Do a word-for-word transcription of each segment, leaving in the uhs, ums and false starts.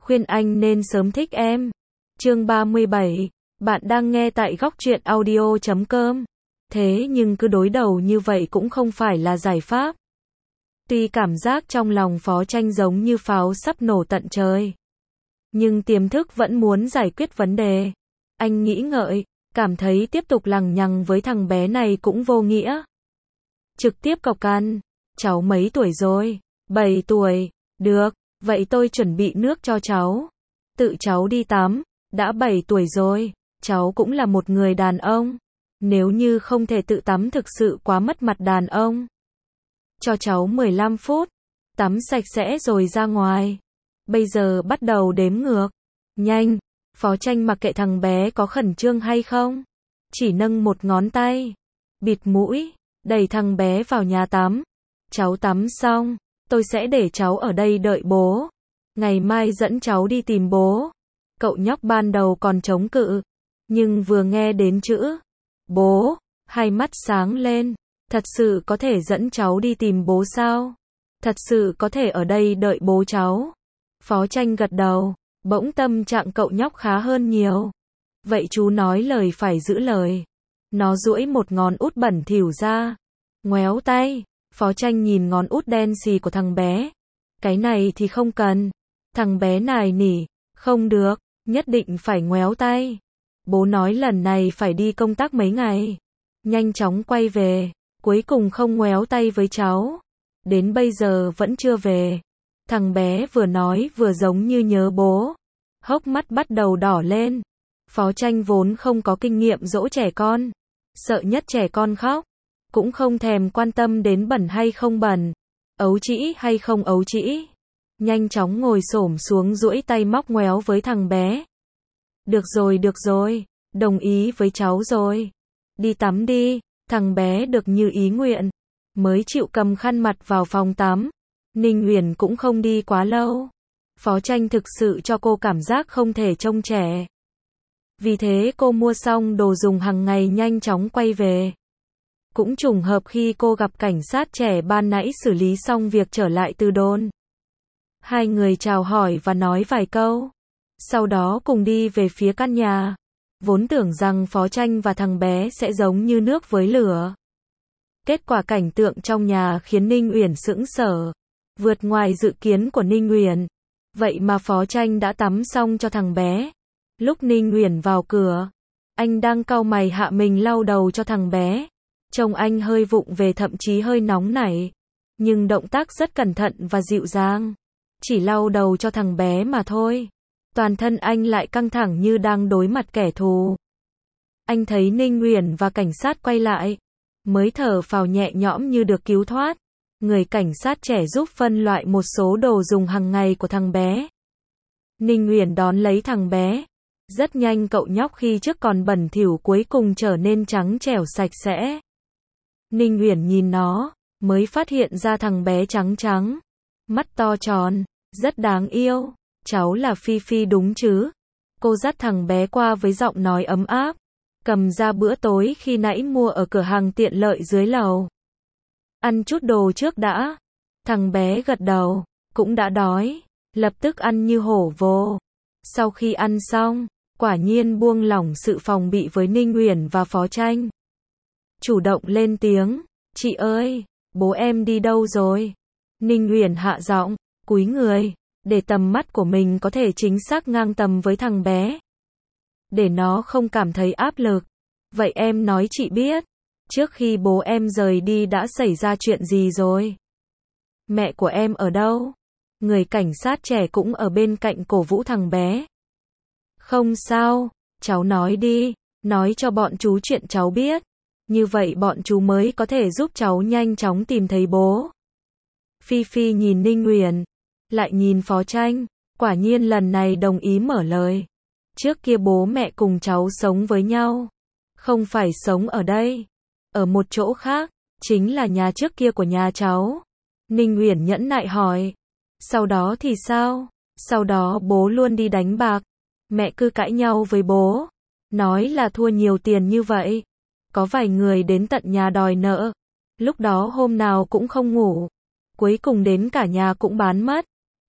khuyên anh nên sớm thích em. Chương ba mươi bảy, bạn đang nghe tại góc truyện audio chấm com. Thế nhưng cứ đối đầu như vậy cũng không phải là giải pháp. Tuy cảm giác trong lòng Phó Tranh giống như pháo sắp nổ tận trời, nhưng tiềm thức vẫn muốn giải quyết vấn đề. Anh nghĩ ngợi, cảm thấy tiếp tục lằng nhằng với thằng bé này cũng vô nghĩa. Trực tiếp cộc ăn, cháu mấy tuổi rồi? bảy tuổi, được, vậy tôi chuẩn bị nước cho cháu. Tự cháu đi tắm, đã bảy tuổi rồi, cháu cũng là một người đàn ông. Nếu như không thể tự tắm thực sự quá mất mặt đàn ông. Cho cháu mười lăm phút, tắm sạch sẽ rồi ra ngoài. Bây giờ bắt đầu đếm ngược. Nhanh, Phó Tranh mặc kệ thằng bé có khẩn trương hay không. Chỉ nâng một ngón tay, bịt mũi, đẩy thằng bé vào nhà tắm. Cháu tắm xong, tôi sẽ để cháu ở đây đợi bố. Ngày mai dẫn cháu đi tìm bố. Cậu nhóc ban đầu còn chống cự, nhưng vừa nghe đến chữ bố, hai mắt sáng lên. Thật sự có thể dẫn cháu đi tìm bố sao? Thật sự có thể ở đây đợi bố cháu? Phó Tranh gật đầu, bỗng tâm trạng cậu nhóc khá hơn nhiều. Vậy chú nói lời phải giữ lời. Nó duỗi một ngón út bẩn thỉu ra, ngoéo tay. Phó Tranh nhìn ngón út đen xì của thằng bé. Cái này thì không cần. Thằng bé nài nỉ, không được, nhất định phải ngoéo tay. Bố nói lần này phải đi công tác mấy ngày, nhanh chóng quay về. Cuối cùng không ngoéo tay với cháu. Đến bây giờ vẫn chưa về. Thằng bé vừa nói vừa giống như nhớ bố. Hốc mắt bắt đầu đỏ lên. Phó Tranh vốn không có kinh nghiệm dỗ trẻ con. Sợ nhất trẻ con khóc. Cũng không thèm quan tâm đến bẩn hay không bẩn. Ấu trĩ hay không ấu trĩ. Nhanh chóng ngồi xổm xuống duỗi tay móc ngoéo với thằng bé. Được rồi được rồi. Đồng ý với cháu rồi. Đi tắm đi. Thằng bé được như ý nguyện, mới chịu cầm khăn mặt vào phòng tắm. Ninh Uyển cũng không đi quá lâu. Phó Tranh thực sự cho cô cảm giác không thể trông trẻ. Vì thế cô mua xong đồ dùng hàng ngày nhanh chóng quay về. Cũng trùng hợp khi cô gặp cảnh sát trẻ ban nãy xử lý xong việc trở lại từ đồn. Hai người chào hỏi và nói vài câu. Sau đó cùng đi về phía căn nhà. Vốn tưởng rằng Phó Tranh và thằng bé sẽ giống như nước với lửa. Kết quả cảnh tượng trong nhà khiến Ninh Uyển sững sờ. Vượt ngoài dự kiến của Ninh Uyển. Vậy mà Phó Tranh đã tắm xong cho thằng bé. Lúc Ninh Uyển vào cửa, anh đang cau mày hạ mình lau đầu cho thằng bé. Trông anh hơi vụng về, thậm chí hơi nóng nảy. Nhưng động tác rất cẩn thận và dịu dàng. Chỉ lau đầu cho thằng bé mà thôi. Toàn thân anh lại căng thẳng như đang đối mặt kẻ thù. Anh thấy Ninh Uyển và cảnh sát quay lại, mới thở phào nhẹ nhõm như được cứu thoát. Người cảnh sát trẻ giúp phân loại một số đồ dùng hàng ngày của thằng bé. Ninh Uyển đón lấy thằng bé. Rất nhanh cậu nhóc khi trước còn bẩn thỉu cuối cùng trở nên trắng trẻo sạch sẽ. Ninh Uyển nhìn nó, mới phát hiện ra thằng bé trắng trắng, mắt to tròn, rất đáng yêu. Cháu là Phi Phi đúng chứ? Cô dắt thằng bé qua với giọng nói ấm áp. Cầm ra bữa tối khi nãy mua ở cửa hàng tiện lợi dưới lầu. Ăn chút đồ trước đã. Thằng bé gật đầu, cũng đã đói. Lập tức ăn như hổ vồ. Sau khi ăn xong, quả nhiên buông lỏng sự phòng bị với Ninh Uyển và Phó Tranh. Chủ động lên tiếng. Chị ơi, bố em đi đâu rồi? Ninh Uyển hạ giọng, cúi người. Để tầm mắt của mình có thể chính xác ngang tầm với thằng bé. Để nó không cảm thấy áp lực. Vậy em nói chị biết, trước khi bố em rời đi đã xảy ra chuyện gì rồi? Mẹ của em ở đâu? Người cảnh sát trẻ cũng ở bên cạnh cổ vũ thằng bé. Không sao, cháu nói đi, nói cho bọn chú chuyện cháu biết. Như vậy bọn chú mới có thể giúp cháu nhanh chóng tìm thấy bố. Phi Phi nhìn Ninh Uyển, lại nhìn Phó Tranh, quả nhiên lần này đồng ý mở lời. Trước kia bố mẹ cùng cháu sống với nhau. Không phải sống ở đây. Ở một chỗ khác, chính là nhà trước kia của nhà cháu. Ninh Uyển nhẫn nại hỏi. Sau đó thì sao? Sau đó bố luôn đi đánh bạc. Mẹ cứ cãi nhau với bố. Nói là thua nhiều tiền như vậy. Có vài người đến tận nhà đòi nợ. Lúc đó hôm nào cũng không ngủ. Cuối cùng đến cả nhà cũng bán mất.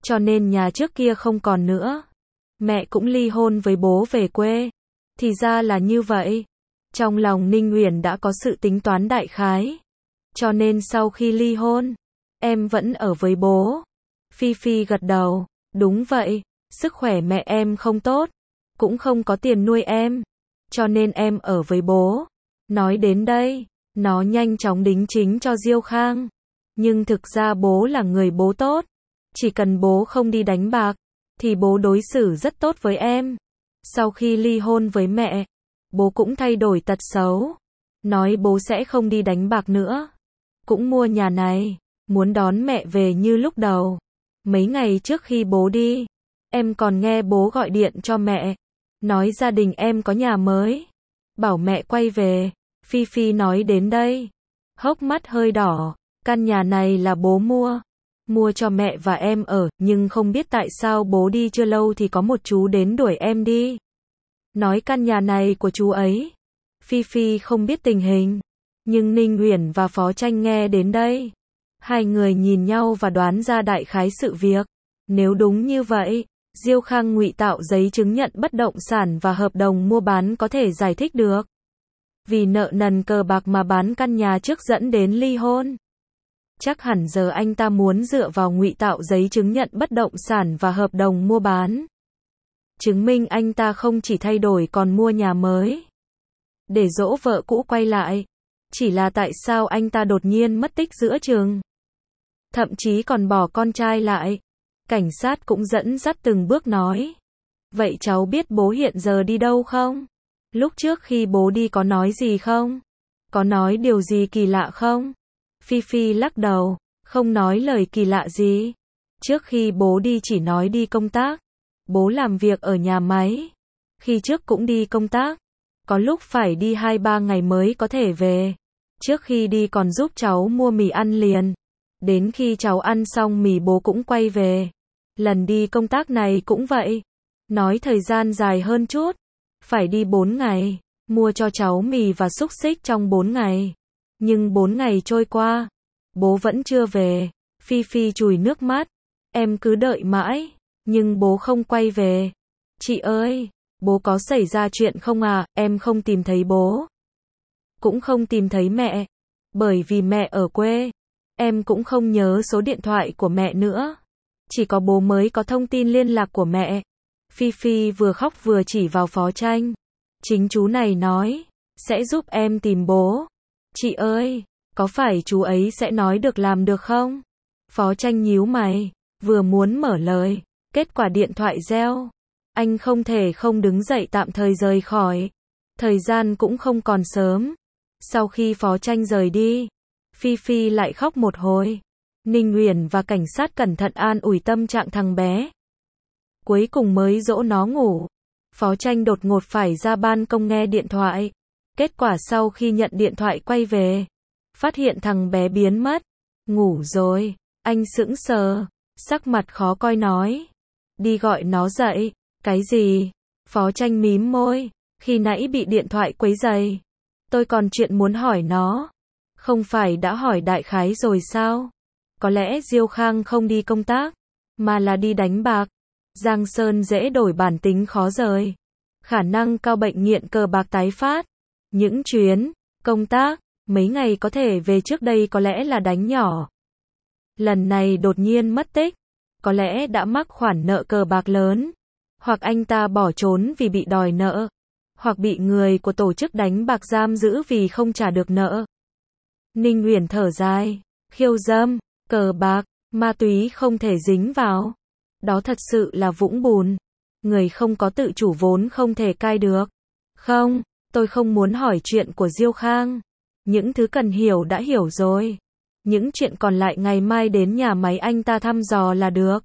cho nên nhà trước kia không còn nữa. Mẹ cũng ly hôn với bố về quê. Thì ra là như vậy. Trong lòng Ninh Uyển đã có sự tính toán đại khái. Cho nên sau khi ly hôn, em vẫn ở với bố. Phi Phi gật đầu, đúng vậy, sức khỏe mẹ em không tốt, cũng không có tiền nuôi em, cho nên em ở với bố. Nói đến đây, nó nhanh chóng đính chính cho Diêu Khang. Nhưng thực ra bố là người bố tốt, chỉ cần bố không đi đánh bạc, thì bố đối xử rất tốt với em. Sau khi ly hôn với mẹ, bố cũng thay đổi tật xấu, nói bố sẽ không đi đánh bạc nữa, cũng mua nhà này, muốn đón mẹ về như lúc đầu. Mấy ngày trước khi bố đi, em còn nghe bố gọi điện cho mẹ, nói gia đình em có nhà mới, bảo mẹ quay về. Phi Phi nói đến đây, hốc mắt hơi đỏ, căn nhà này là bố mua, mua cho mẹ và em ở, nhưng không biết tại sao bố đi chưa lâu thì có một chú đến đuổi em đi. Nói căn nhà này của chú ấy. Phi Phi không biết tình hình, nhưng Ninh Uyển và Phó Tranh nghe đến đây. Hai người nhìn nhau và đoán ra đại khái sự việc. Nếu đúng như vậy, Diêu Khang ngụy tạo giấy chứng nhận bất động sản và hợp đồng mua bán có thể giải thích được. Vì nợ nần cờ bạc mà bán căn nhà trước dẫn đến ly hôn. Chắc hẳn giờ anh ta muốn dựa vào ngụy tạo giấy chứng nhận bất động sản và hợp đồng mua bán, chứng minh anh ta không chỉ thay đổi còn mua nhà mới, để dỗ vợ cũ quay lại. Chỉ là tại sao anh ta đột nhiên mất tích giữa chừng, thậm chí còn bỏ con trai lại. Cảnh sát cũng dẫn dắt từng bước nói, vậy cháu biết bố hiện giờ đi đâu không? Lúc trước khi bố đi có nói gì không? Có nói điều gì kỳ lạ không? Phi Phi lắc đầu, không nói lời kỳ lạ gì. Trước khi bố đi chỉ nói đi công tác. Bố làm việc ở nhà máy. Khi trước cũng đi công tác. Có lúc phải đi hai ba ngày mới có thể về. Trước khi đi còn giúp cháu mua mì ăn liền. Đến khi cháu ăn xong mì bố cũng quay về. Lần đi công tác này cũng vậy. Nói thời gian dài hơn chút. Phải đi bốn ngày. Mua cho cháu mì và xúc xích trong bốn ngày. Nhưng bốn ngày trôi qua, bố vẫn chưa về. Phi Phi chùi nước mắt. Em cứ đợi mãi, nhưng bố không quay về. Chị ơi, bố có xảy ra chuyện không à? Em không tìm thấy bố. Cũng không tìm thấy mẹ. Bởi vì mẹ ở quê. Em cũng không nhớ số điện thoại của mẹ nữa. Chỉ có bố mới có thông tin liên lạc của mẹ. Phi Phi vừa khóc vừa chỉ vào Phó Tranh. Chính chú này nói, sẽ giúp em tìm bố. Chị ơi, có phải chú ấy sẽ nói được làm được không? Phó Tranh nhíu mày, vừa muốn mở lời, kết quả điện thoại reo. Anh không thể không đứng dậy tạm thời rời khỏi. Thời gian cũng không còn sớm. Sau khi Phó Tranh rời đi, Phi Phi lại khóc một hồi. Ninh Uyển và cảnh sát cẩn thận an ủi tâm trạng thằng bé. Cuối cùng mới dỗ nó ngủ. Phó Tranh đột ngột phải ra ban công nghe điện thoại. Kết quả sau khi nhận điện thoại quay về, phát hiện thằng bé biến mất. Ngủ rồi, anh sững sờ, sắc mặt khó coi nói. Đi gọi nó dậy. Cái gì? Phó Tranh mím môi, khi nãy bị điện thoại quấy rầy. Tôi còn chuyện muốn hỏi nó. Không phải đã hỏi đại khái rồi sao? Có lẽ Diêu Khang không đi công tác, mà là đi đánh bạc. Giang Sơn dễ đổi bản tính khó rời. Khả năng cao bệnh nghiện cờ bạc tái phát. Những chuyến, công tác, mấy ngày có thể về trước đây có lẽ là đánh nhỏ. Lần này đột nhiên mất tích, có lẽ đã mắc khoản nợ cờ bạc lớn. Hoặc anh ta bỏ trốn vì bị đòi nợ. Hoặc bị người của tổ chức đánh bạc giam giữ vì không trả được nợ. Ninh Uyển thở dài, khiêu dâm, cờ bạc, ma túy không thể dính vào. Đó thật sự là vũng bùn. Người không có tự chủ vốn không thể cai được. Không, tôi không muốn hỏi chuyện của Diêu Khang. Những thứ cần hiểu đã hiểu rồi. Những chuyện còn lại ngày mai đến nhà máy anh ta thăm dò là được.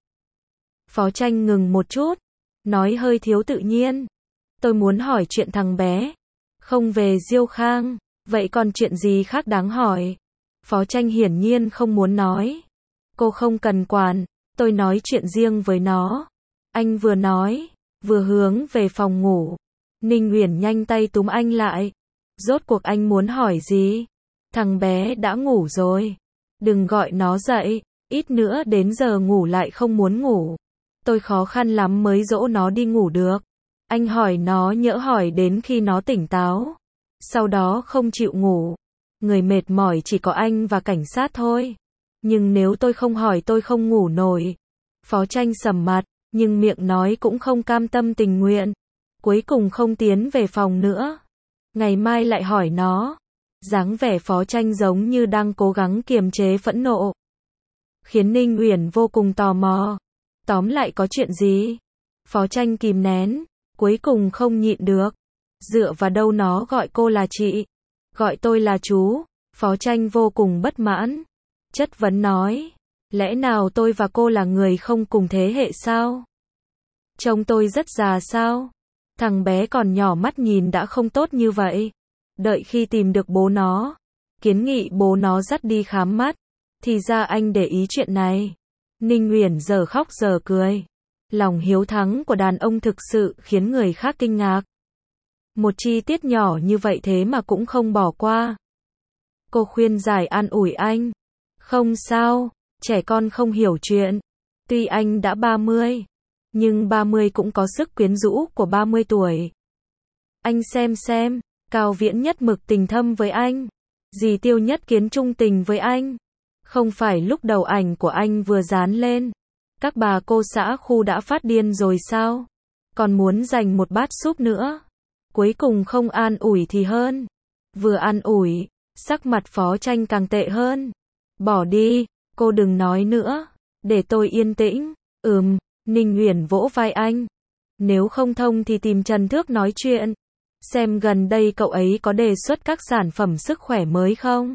Phó Tranh ngừng một chút, nói hơi thiếu tự nhiên. Tôi muốn hỏi chuyện thằng bé. Không về Diêu Khang, vậy còn chuyện gì khác đáng hỏi? Phó Tranh hiển nhiên không muốn nói. Cô không cần quản, tôi nói chuyện riêng với nó. Anh vừa nói, vừa hướng về phòng ngủ. Ninh Uyển nhanh tay túm anh lại. Rốt cuộc anh muốn hỏi gì? Thằng bé đã ngủ rồi. Đừng gọi nó dậy. Ít nữa đến giờ ngủ lại không muốn ngủ. Tôi khó khăn lắm mới dỗ nó đi ngủ được. Anh hỏi nó nhỡ hỏi đến khi nó tỉnh táo. Sau đó không chịu ngủ. Người mệt mỏi chỉ có anh và cảnh sát thôi. Nhưng nếu tôi không hỏi tôi không ngủ nổi. Phó Tranh sầm mặt, nhưng miệng nói cũng không cam tâm tình nguyện. Cuối cùng không tiến về phòng nữa. Ngày mai lại hỏi nó. Dáng vẻ Phó Tranh giống như đang cố gắng kiềm chế phẫn nộ. Khiến Ninh Uyển vô cùng tò mò. Tóm lại có chuyện gì? Phó Tranh kìm nén. Cuối cùng không nhịn được. Dựa vào đâu nó gọi cô là chị? Gọi tôi là chú. Phó Tranh vô cùng bất mãn. Chất vấn nói. Lẽ nào tôi và cô là người không cùng thế hệ sao? Trông tôi rất già sao? Thằng bé còn nhỏ mắt nhìn đã không tốt như vậy. Đợi khi tìm được bố nó. Kiến nghị bố nó dắt đi khám mắt. Thì ra anh để ý chuyện này. Ninh Uyển giờ khóc giờ cười. Lòng hiếu thắng của đàn ông thực sự khiến người khác kinh ngạc. Một chi tiết nhỏ như vậy thế mà cũng không bỏ qua. Cô khuyên giải an ủi anh. Không sao, trẻ con không hiểu chuyện. Tuy anh đã ba mươi, nhưng ba mươi cũng có sức quyến rũ của ba mươi tuổi. Anh xem xem, Cao Viễn Nhất mực tình thâm với anh. Dì Tiêu Nhất Kiến trung tình với anh. Không phải lúc đầu ảnh của anh vừa dán lên. Các bà cô xã khu đã phát điên rồi sao? Còn muốn dành một bát súp nữa. Cuối cùng không an ủi thì hơn. Vừa an ủi, sắc mặt Phó Tranh càng tệ hơn. Bỏ đi, cô đừng nói nữa. Để tôi yên tĩnh. Ừm, Ninh Uyển vỗ vai anh. Nếu không thông thì tìm Trần Thước nói chuyện. Xem gần đây cậu ấy có đề xuất các sản phẩm sức khỏe mới không?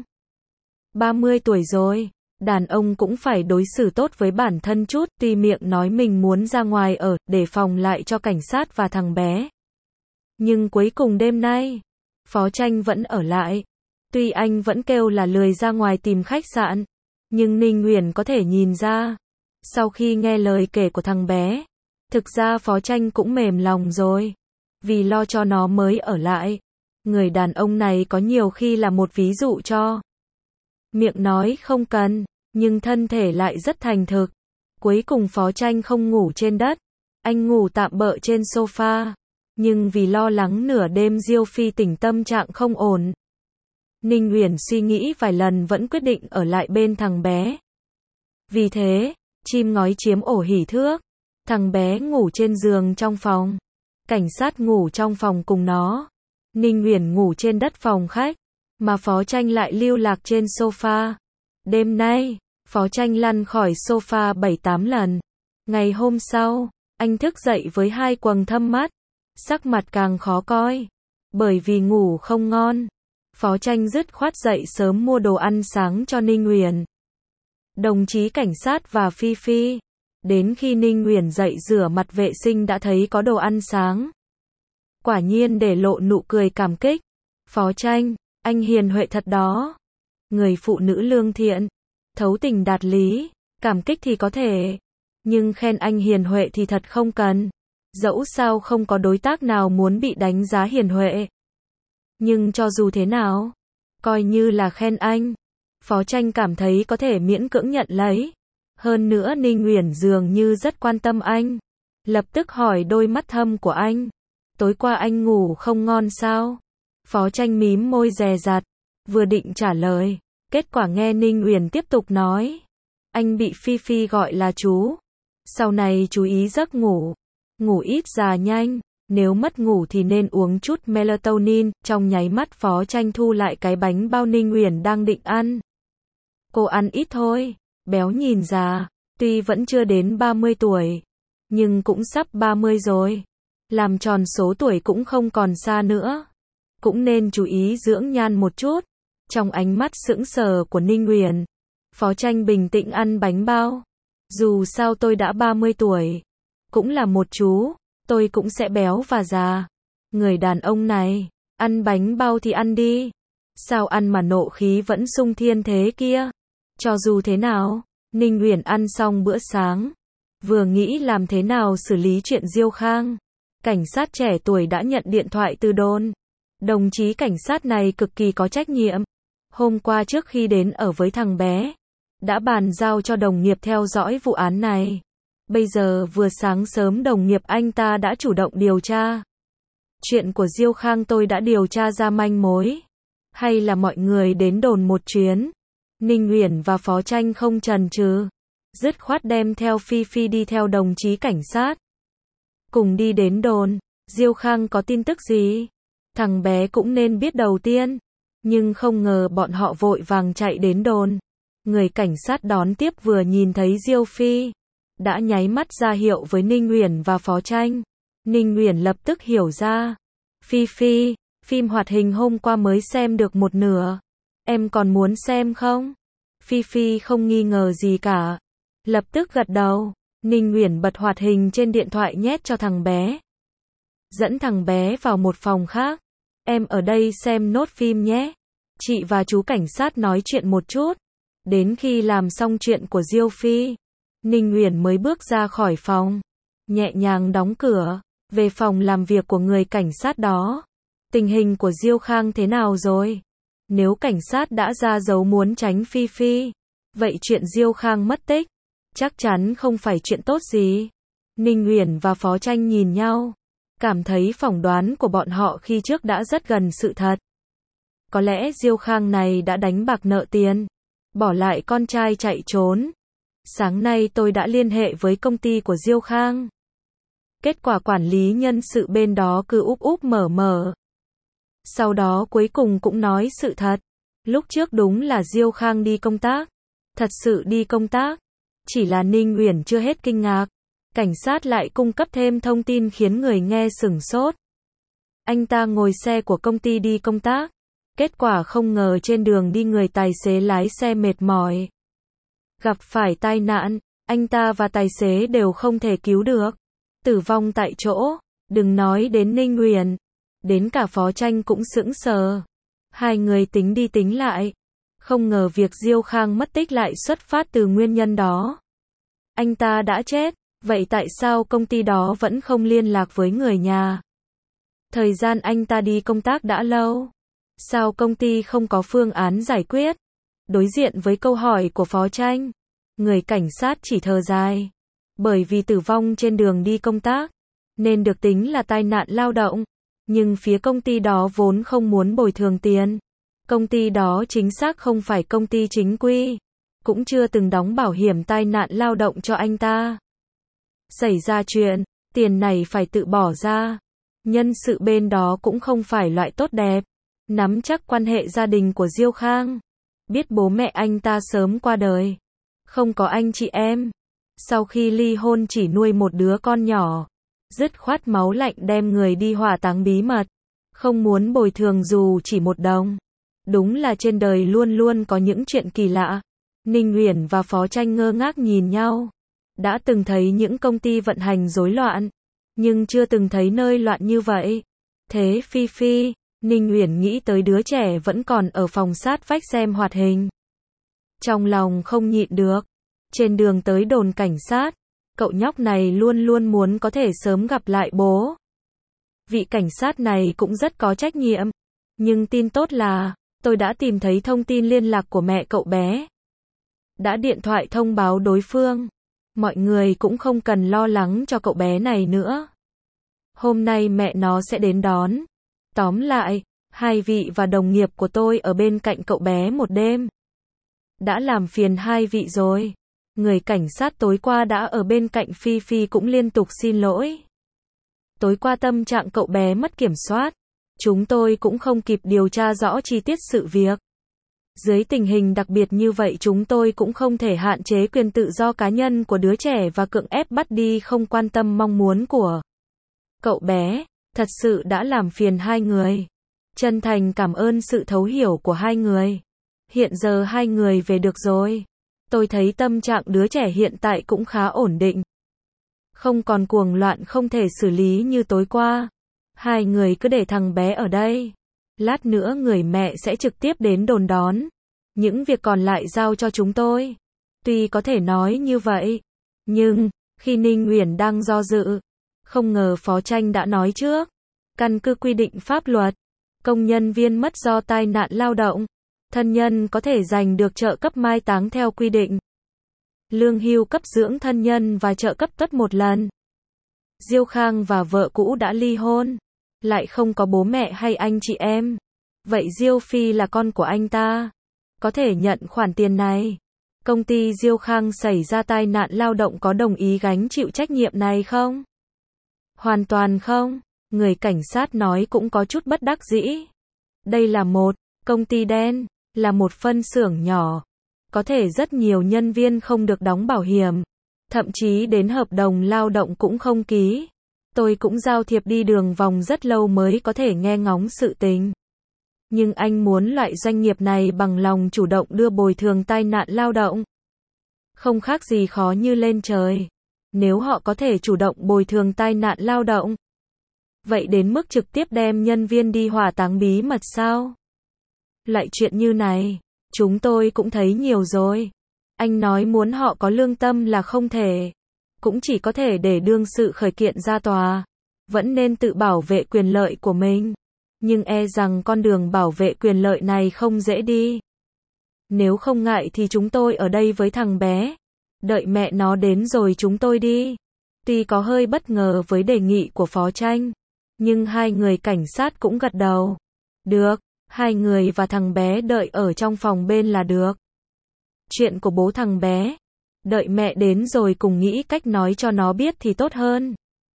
ba mươi tuổi rồi. Đàn ông cũng phải đối xử tốt với bản thân chút. Tuy miệng nói mình muốn ra ngoài ở, để phòng lại cho cảnh sát và thằng bé. Nhưng cuối cùng đêm nay, Phó Tranh vẫn ở lại. Tuy anh vẫn kêu là lười ra ngoài tìm khách sạn. Nhưng Ninh Uyển có thể nhìn ra. Sau khi nghe lời kể của thằng bé, thực ra Phó Tranh cũng mềm lòng rồi. Vì lo cho nó mới ở lại. Người đàn ông này có nhiều khi là một ví dụ cho. Miệng nói không cần, nhưng thân thể lại rất thành thực. Cuối cùng Phó Tranh không ngủ trên đất. Anh ngủ tạm bợ trên sofa. Nhưng vì lo lắng nửa đêm Diêu Phi tỉnh tâm trạng không ổn. Ninh Uyển suy nghĩ vài lần vẫn quyết định ở lại bên thằng bé. Vì thế, chim ngói chiếm ổ hỉ thước. Thằng bé ngủ trên giường trong phòng. Cảnh sát ngủ trong phòng cùng nó. Ninh Uyển ngủ trên đất phòng khách. Mà Phó Tranh lại lưu lạc trên sofa. Đêm nay, Phó Tranh lăn khỏi sofa bảy tám lần. Ngày hôm sau, anh thức dậy với hai quầng thâm mắt. Sắc mặt càng khó coi. Bởi vì ngủ không ngon. Phó Tranh dứt khoát dậy sớm mua đồ ăn sáng cho Ninh Uyển. Đồng chí cảnh sát và Phi Phi. Đến khi Ninh Uyển dậy rửa mặt vệ sinh đã thấy có đồ ăn sáng. Quả nhiên để lộ nụ cười cảm kích. Phó Tranh, anh hiền huệ thật đó. Người phụ nữ lương thiện, thấu tình đạt lý, cảm kích thì có thể. Nhưng khen anh hiền huệ thì thật không cần. Dẫu sao không có đối tác nào muốn bị đánh giá hiền huệ. Nhưng cho dù thế nào, coi như là khen anh. Phó Tranh cảm thấy có thể miễn cưỡng nhận lấy. Hơn nữa Ninh Uyển dường như rất quan tâm anh. Lập tức hỏi đôi mắt thâm của anh. Tối qua anh ngủ không ngon sao? Phó Tranh mím môi dè dặt. Vừa định trả lời. Kết quả nghe Ninh Uyển tiếp tục nói. Anh bị Phi Phi gọi là chú. Sau này chú ý giấc ngủ. Ngủ ít già nhanh. Nếu mất ngủ thì nên uống chút melatonin. Trong nháy mắt Phó Tranh thu lại cái bánh bao Ninh Uyển đang định ăn. Cô ăn ít thôi. Béo nhìn già. Tuy vẫn chưa đến ba mươi tuổi. Nhưng cũng sắp ba mươi rồi. Làm tròn số tuổi cũng không còn xa nữa. Cũng nên chú ý dưỡng nhan một chút. Trong ánh mắt sững sờ của Ninh Uyển, Phó Tranh bình tĩnh ăn bánh bao. Dù sao tôi đã ba mươi tuổi. Cũng là một chú. Tôi cũng sẽ béo và già. Người đàn ông này, ăn bánh bao thì ăn đi. Sao ăn mà nộ khí vẫn sung thiên thế kia? Cho dù thế nào, Ninh Uyển ăn xong bữa sáng. Vừa nghĩ làm thế nào xử lý chuyện Diêu Khang. Cảnh sát trẻ tuổi đã nhận điện thoại từ đồn. Đồng chí cảnh sát này cực kỳ có trách nhiệm. Hôm qua trước khi đến ở với thằng bé, đã bàn giao cho đồng nghiệp theo dõi vụ án này. Bây giờ vừa sáng sớm đồng nghiệp anh ta đã chủ động điều tra. Chuyện của Diêu Khang tôi đã điều tra ra manh mối. Hay là mọi người đến đồn một chuyến. Ninh Uyển và Phó Tranh không chần chừ, dứt khoát đem theo Phi Phi đi theo đồng chí cảnh sát. Cùng đi đến đồn, Diêu Khang có tin tức gì? Thằng bé cũng nên biết đầu tiên. Nhưng không ngờ bọn họ vội vàng chạy đến đồn. Người cảnh sát đón tiếp vừa nhìn thấy Diêu Phi, đã nháy mắt ra hiệu với Ninh Uyển và Phó Tranh. Ninh Uyển lập tức hiểu ra. Phi Phi, phim hoạt hình hôm qua mới xem được một nửa. Em còn muốn xem không? Phi Phi không nghi ngờ gì cả. Lập tức gật đầu. Ninh Uyển bật hoạt hình trên điện thoại nhét cho thằng bé. Dẫn thằng bé vào một phòng khác. Em ở đây xem nốt phim nhé. Chị và chú cảnh sát nói chuyện một chút. Đến khi làm xong chuyện của Diêu Phi, Ninh Uyển mới bước ra khỏi phòng. Nhẹ nhàng đóng cửa. Về phòng làm việc của người cảnh sát đó. Tình hình của Diêu Khang thế nào rồi? Nếu cảnh sát đã ra dấu muốn tránh Phi Phi, vậy chuyện Diêu Khang mất tích chắc chắn không phải chuyện tốt gì. Ninh Uyển và Phó Tranh nhìn nhau, cảm thấy phỏng đoán của bọn họ khi trước đã rất gần sự thật. Có lẽ Diêu Khang này đã đánh bạc nợ tiền, bỏ lại con trai chạy trốn. Sáng nay tôi đã liên hệ với công ty của Diêu Khang. Kết quả quản lý nhân sự bên đó cứ úp úp mở mở. Sau đó cuối cùng cũng nói sự thật. Lúc trước đúng là Diêu Khang đi công tác. Thật sự đi công tác. Chỉ là Ninh Uyển chưa hết kinh ngạc. Cảnh sát lại cung cấp thêm thông tin khiến người nghe sửng sốt. Anh ta ngồi xe của công ty đi công tác. Kết quả không ngờ trên đường đi người tài xế lái xe mệt mỏi. Gặp phải tai nạn, anh ta và tài xế đều không thể cứu được. Tử vong tại chỗ. Đừng nói đến Ninh Uyển. Đến cả Phó Tranh cũng sững sờ. Hai người tính đi tính lại. Không ngờ việc Diêu Khang mất tích lại xuất phát từ nguyên nhân đó. Anh ta đã chết, vậy tại sao công ty đó vẫn không liên lạc với người nhà? Thời gian anh ta đi công tác đã lâu. Sao công ty không có phương án giải quyết? Đối diện với câu hỏi của Phó Tranh, người cảnh sát chỉ thở dài. Bởi vì tử vong trên đường đi công tác, nên được tính là tai nạn lao động. Nhưng phía công ty đó vốn không muốn bồi thường tiền. Công ty đó chính xác không phải công ty chính quy. Cũng chưa từng đóng bảo hiểm tai nạn lao động cho anh ta. Xảy ra chuyện, tiền này phải tự bỏ ra. Nhân sự bên đó cũng không phải loại tốt đẹp. Nắm chắc quan hệ gia đình của Diêu Khang. Biết bố mẹ anh ta sớm qua đời. Không có anh chị em. Sau khi ly hôn chỉ nuôi một đứa con nhỏ. Dứt khoát máu lạnh đem người đi hỏa táng bí mật. Không muốn bồi thường dù chỉ một đồng. Đúng là trên đời luôn luôn có những chuyện kỳ lạ. Ninh Uyển và Phó Tranh ngơ ngác nhìn nhau. Đã từng thấy những công ty vận hành rối loạn. Nhưng chưa từng thấy nơi loạn như vậy. Thế Phi Phi, Ninh Uyển nghĩ tới đứa trẻ vẫn còn ở phòng sát vách xem hoạt hình. Trong lòng không nhịn được. Trên đường tới đồn cảnh sát, cậu nhóc này luôn luôn muốn có thể sớm gặp lại bố. Vị cảnh sát này cũng rất có trách nhiệm. Nhưng tin tốt là, tôi đã tìm thấy thông tin liên lạc của mẹ cậu bé. Đã điện thoại thông báo đối phương. Mọi người cũng không cần lo lắng cho cậu bé này nữa. Hôm nay mẹ nó sẽ đến đón. Tóm lại, hai vị và đồng nghiệp của tôi ở bên cạnh cậu bé một đêm. Đã làm phiền hai vị rồi. Người cảnh sát tối qua đã ở bên cạnh Phi Phi cũng liên tục xin lỗi. Tối qua tâm trạng cậu bé mất kiểm soát. Chúng tôi cũng không kịp điều tra rõ chi tiết sự việc. Dưới tình hình đặc biệt như vậy chúng tôi cũng không thể hạn chế quyền tự do cá nhân của đứa trẻ và cưỡng ép bắt đi không quan tâm mong muốn của cậu bé. Thật sự đã làm phiền hai người. Chân thành cảm ơn sự thấu hiểu của hai người. Hiện giờ hai người về được rồi. Tôi thấy tâm trạng đứa trẻ hiện tại cũng khá ổn định. Không còn cuồng loạn không thể xử lý như tối qua. Hai người cứ để thằng bé ở đây. Lát nữa người mẹ sẽ trực tiếp đến đồn đón. Những việc còn lại giao cho chúng tôi. Tuy có thể nói như vậy. Nhưng, khi Ninh Uyển đang do dự. Không ngờ Phó Tranh đã nói trước. Căn cứ quy định pháp luật. Công nhân viên mất do tai nạn lao động. thân nhân có thể giành được trợ cấp mai táng theo quy định. Lương hưu cấp dưỡng thân nhân và trợ cấp tuất một lần. Diêu Khang và vợ cũ đã ly hôn, lại không có bố mẹ hay anh chị em. Vậy Diêu Phi là con của anh ta, có thể nhận khoản tiền này. Công ty Diêu Khang xảy ra tai nạn lao động có đồng ý gánh chịu trách nhiệm này không? Hoàn toàn không, người cảnh sát nói cũng có chút bất đắc dĩ. Đây là một công ty đen, là một phân xưởng nhỏ. Có thể rất nhiều nhân viên không được đóng bảo hiểm, thậm chí đến hợp đồng lao động cũng không ký. Tôi cũng giao thiệp đi đường vòng rất lâu mới có thể nghe ngóng sự tình. Nhưng anh muốn loại doanh nghiệp này bằng lòng chủ động đưa bồi thường tai nạn lao động. Không khác gì khó như lên trời. Nếu họ có thể chủ động bồi thường tai nạn lao động, vậy đến mức trực tiếp đem nhân viên đi hỏa táng bí mật sao? Loại chuyện như này, chúng tôi cũng thấy nhiều rồi. Anh nói muốn họ có lương tâm là không thể. Cũng chỉ có thể để đương sự khởi kiện ra tòa. Vẫn nên tự bảo vệ quyền lợi của mình. Nhưng e rằng con đường bảo vệ quyền lợi này không dễ đi. Nếu không ngại thì chúng tôi ở đây với thằng bé. Đợi mẹ nó đến rồi chúng tôi đi. Tuy có hơi bất ngờ với đề nghị của Phó Tranh, nhưng hai người cảnh sát cũng gật đầu. Được, hai người và thằng bé đợi ở trong phòng bên là được. Chuyện của bố thằng bé, đợi mẹ đến rồi cùng nghĩ cách nói cho nó biết thì tốt hơn.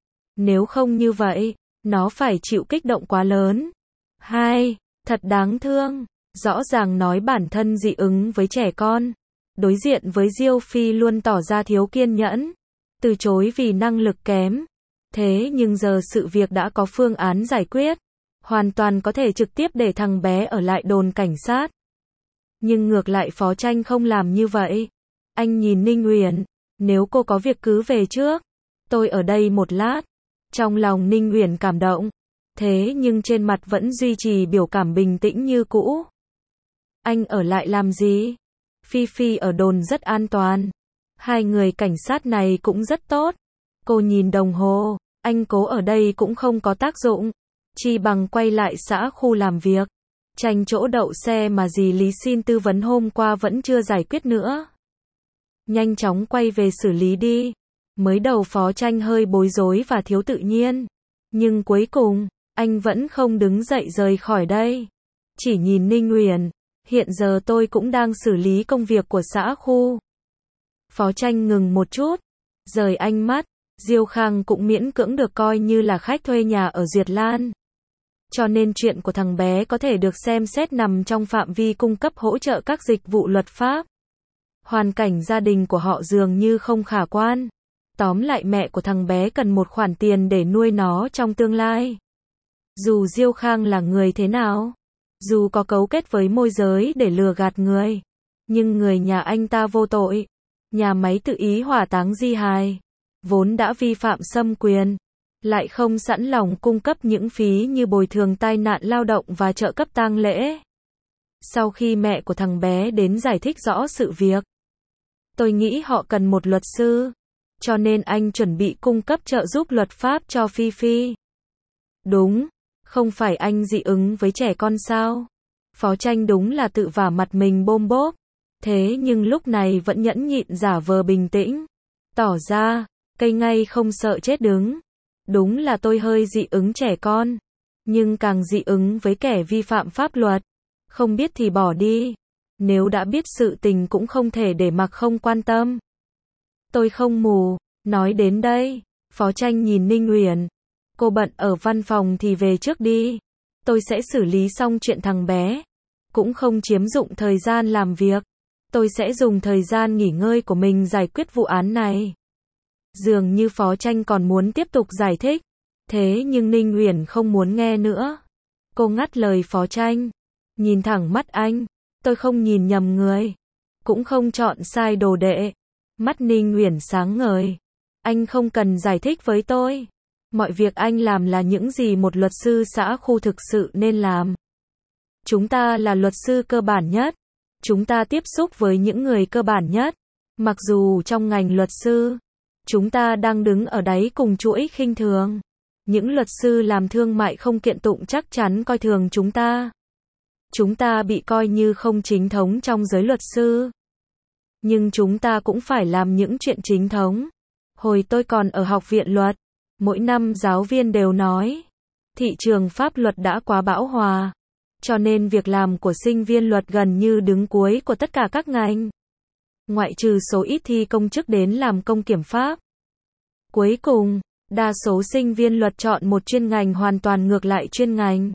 Nếu không như vậy, nó phải chịu kích động quá lớn. Hai, thật đáng thương. Rõ ràng nói bản thân dị ứng với trẻ con. Đối diện với Diêu Phi luôn tỏ ra thiếu kiên nhẫn, từ chối vì năng lực kém. Thế nhưng giờ sự việc đã có phương án giải quyết. Hoàn toàn có thể trực tiếp để thằng bé ở lại đồn cảnh sát. Nhưng ngược lại Phó Tranh không làm như vậy. Anh nhìn Ninh Uyển, nếu cô có việc cứ về trước. Tôi ở đây một lát. Trong lòng Ninh Uyển cảm động. Thế nhưng trên mặt vẫn duy trì biểu cảm bình tĩnh như cũ. Anh ở lại làm gì? Phi Phi ở đồn rất an toàn. Hai người cảnh sát này cũng rất tốt. Cô nhìn đồng hồ, anh cố ở đây cũng không có tác dụng. Chi bằng quay lại xã khu làm việc. Tranh chỗ đậu xe mà dì Lý xin tư vấn hôm qua vẫn chưa giải quyết nữa. Nhanh chóng quay về xử lý đi. Mới đầu Phó Tranh hơi bối rối và thiếu tự nhiên. Nhưng cuối cùng, anh vẫn không đứng dậy rời khỏi đây. Chỉ nhìn Ninh Uyển. Hiện giờ tôi cũng đang xử lý công việc của xã khu. Phó Tranh ngừng một chút. Rời ánh mắt. Diêu Khang cũng miễn cưỡng được coi như là khách thuê nhà ở Duyệt Lan. Cho nên chuyện của thằng bé có thể được xem xét nằm trong phạm vi cung cấp hỗ trợ các dịch vụ luật pháp. Hoàn cảnh gia đình của họ dường như không khả quan. Tóm lại mẹ của thằng bé cần một khoản tiền để nuôi nó trong tương lai. Dù Diêu Khang là người thế nào, dù có cấu kết với môi giới để lừa gạt người, nhưng người nhà anh ta vô tội. Nhà máy tự ý hỏa táng di hài, vốn đã vi phạm xâm quyền, lại không sẵn lòng cung cấp những phí như bồi thường tai nạn lao động và trợ cấp tang lễ. Sau khi mẹ của thằng bé đến giải thích rõ sự việc, tôi nghĩ họ cần một luật sư, cho nên anh chuẩn bị cung cấp trợ giúp luật pháp cho Phi Phi. Đúng, không phải anh dị ứng với trẻ con sao? Phó Tranh đúng là tự vả mặt mình bôm bốp. Thế nhưng lúc này vẫn nhẫn nhịn giả vờ bình tĩnh. Tỏ ra, cây ngay không sợ chết đứng. Đúng là tôi hơi dị ứng trẻ con. Nhưng càng dị ứng với kẻ vi phạm pháp luật. Không biết thì bỏ đi. Nếu đã biết sự tình cũng không thể để mặc không quan tâm. Tôi không mù. Nói đến đây, Phó Tranh nhìn Ninh Uyển. Cô bận ở văn phòng thì về trước đi. Tôi sẽ xử lý xong chuyện thằng bé. Cũng không chiếm dụng thời gian làm việc. Tôi sẽ dùng thời gian nghỉ ngơi của mình giải quyết vụ án này. Dường như Phó Tranh còn muốn tiếp tục giải thích. Thế nhưng Ninh Uyển không muốn nghe nữa. Cô ngắt lời Phó Tranh. Nhìn thẳng mắt anh. Tôi không nhìn nhầm người. Cũng không chọn sai đồ đệ. Mắt Ninh Uyển sáng ngời. Anh không cần giải thích với tôi. Mọi việc anh làm là những gì một luật sư xã khu thực sự nên làm. Chúng ta là luật sư cơ bản nhất. Chúng ta tiếp xúc với những người cơ bản nhất. Mặc dù trong ngành luật sư, chúng ta đang đứng ở đáy cùng chuỗi khinh thường. Những luật sư làm thương mại không kiện tụng chắc chắn coi thường chúng ta. Chúng ta bị coi như không chính thống trong giới luật sư. Nhưng chúng ta cũng phải làm những chuyện chính thống. Hồi tôi còn ở học viện luật, mỗi năm giáo viên đều nói, thị trường pháp luật đã quá bão hòa, cho nên việc làm của sinh viên luật gần như đứng cuối của tất cả các ngành. Ngoại trừ số ít thi công chức đến làm công kiểm pháp. Cuối cùng, đa số sinh viên luật chọn một chuyên ngành hoàn toàn ngược lại chuyên ngành.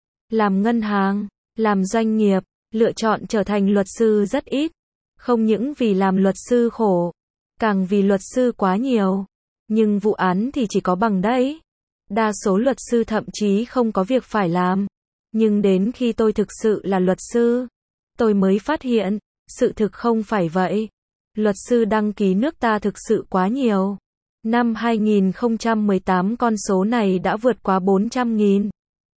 Làm ngân hàng, làm doanh nghiệp, lựa chọn trở thành luật sư rất ít. Không những vì làm luật sư khổ, càng vì luật sư quá nhiều. Nhưng vụ án thì chỉ có bằng đấy. Đa số luật sư thậm chí không có việc phải làm. Nhưng đến khi tôi thực sự là luật sư, tôi mới phát hiện, sự thực không phải vậy. Luật sư đăng ký nước ta thực sự quá nhiều. Năm hai nghìn không trăm mười tám con số này đã vượt quá bốn trăm nghìn.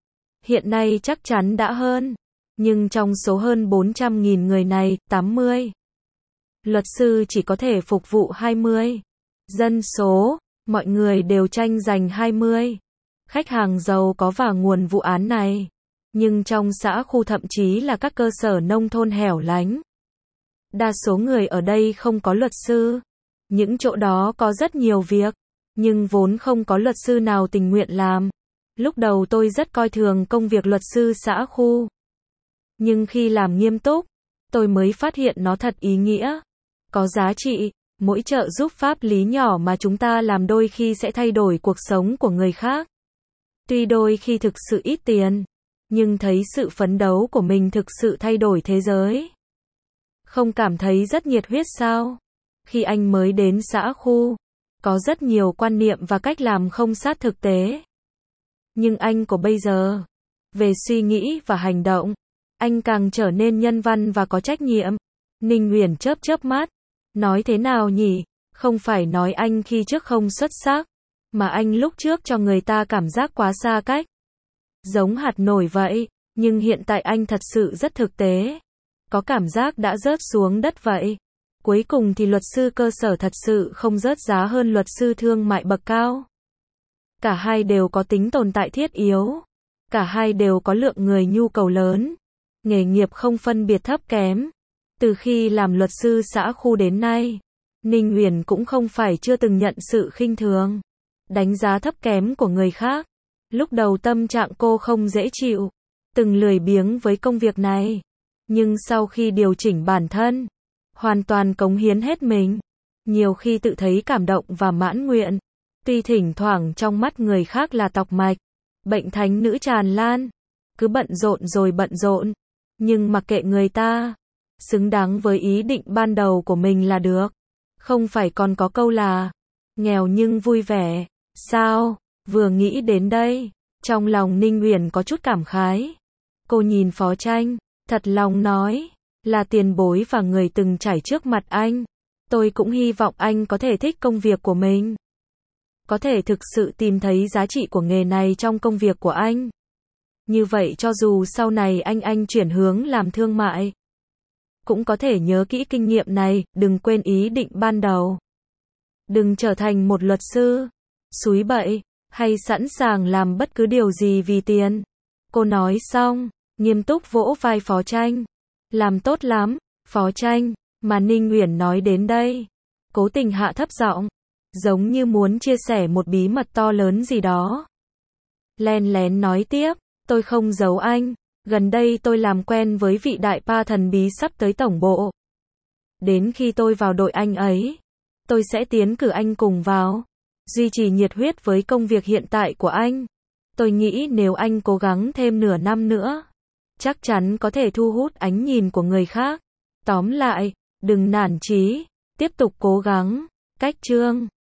Hiện nay chắc chắn đã hơn. Nhưng trong số hơn bốn trăm nghìn người này, tám mươi luật sư chỉ có thể phục vụ hai mươi dân số, mọi người đều tranh giành hai mươi khách hàng giàu có và nguồn vụ án này. Nhưng trong xã khu thậm chí là các cơ sở nông thôn hẻo lánh, đa số người ở đây không có luật sư. Những chỗ đó có rất nhiều việc, nhưng vốn không có luật sư nào tình nguyện làm. Lúc đầu tôi rất coi thường công việc luật sư xã khu. Nhưng khi làm nghiêm túc, tôi mới phát hiện nó thật ý nghĩa, có giá trị. Mỗi trợ giúp pháp lý nhỏ mà chúng ta làm đôi khi sẽ thay đổi cuộc sống của người khác. Tuy đôi khi thực sự ít tiền, nhưng thấy sự phấn đấu của mình thực sự thay đổi thế giới. Không cảm thấy rất nhiệt huyết sao? Khi anh mới đến xã khu, có rất nhiều quan niệm và cách làm không sát thực tế. Nhưng anh của bây giờ, về suy nghĩ và hành động, anh càng trở nên nhân văn và có trách nhiệm. Ninh Uyển chớp chớp mắt. Nói thế nào nhỉ? Không phải nói anh khi trước không xuất sắc, mà anh lúc trước cho người ta cảm giác quá xa cách. Giống hạt nổi vậy, nhưng hiện tại anh thật sự rất thực tế. Có cảm giác đã rớt xuống đất vậy. Cuối cùng thì luật sư cơ sở thật sự không rớt giá hơn luật sư thương mại bậc cao. Cả hai đều có tính tồn tại thiết yếu. Cả hai đều có lượng người nhu cầu lớn. Nghề nghiệp không phân biệt thấp kém. Từ khi làm luật sư xã khu đến nay, Ninh Uyển cũng không phải chưa từng nhận sự khinh thường, đánh giá thấp kém của người khác. Lúc đầu tâm trạng cô không dễ chịu, từng lười biếng với công việc này. Nhưng sau khi điều chỉnh bản thân, hoàn toàn cống hiến hết mình, nhiều khi tự thấy cảm động và mãn nguyện. Tuy thỉnh thoảng trong mắt người khác là tọc mạch, bệnh thánh nữ tràn lan, cứ bận rộn rồi bận rộn, nhưng mặc kệ người ta, xứng đáng với ý định ban đầu của mình là được. Không phải còn có câu là, nghèo nhưng vui vẻ, sao? Vừa nghĩ đến đây, trong lòng Ninh Uyển có chút cảm khái. Cô nhìn Phó Tranh, thật lòng nói, là tiền bối và người từng trải trước mặt anh. Tôi cũng hy vọng anh có thể thích công việc của mình. Có thể thực sự tìm thấy giá trị của nghề này trong công việc của anh. Như vậy cho dù sau này anh anh chuyển hướng làm thương mại, cũng có thể nhớ kỹ kinh nghiệm này, đừng quên ý định ban đầu. Đừng trở thành một luật sư súi bậy, hay sẵn sàng làm bất cứ điều gì vì tiền. Cô nói xong, nghiêm túc vỗ vai Phó Tranh. Làm tốt lắm, Phó Tranh, mà Ninh Uyển nói đến đây, cố tình hạ thấp giọng, giống như muốn chia sẻ một bí mật to lớn gì đó. Len lén nói tiếp, tôi không giấu anh, gần đây tôi làm quen với vị đại pa thần bí sắp tới tổng bộ. Đến khi tôi vào đội anh ấy, tôi sẽ tiến cử anh cùng vào, duy trì nhiệt huyết với công việc hiện tại của anh. Tôi nghĩ nếu anh cố gắng thêm nửa năm nữa, chắc chắn có thể thu hút ánh nhìn của người khác. Tóm lại, đừng nản chí, tiếp tục cố gắng. Cách chương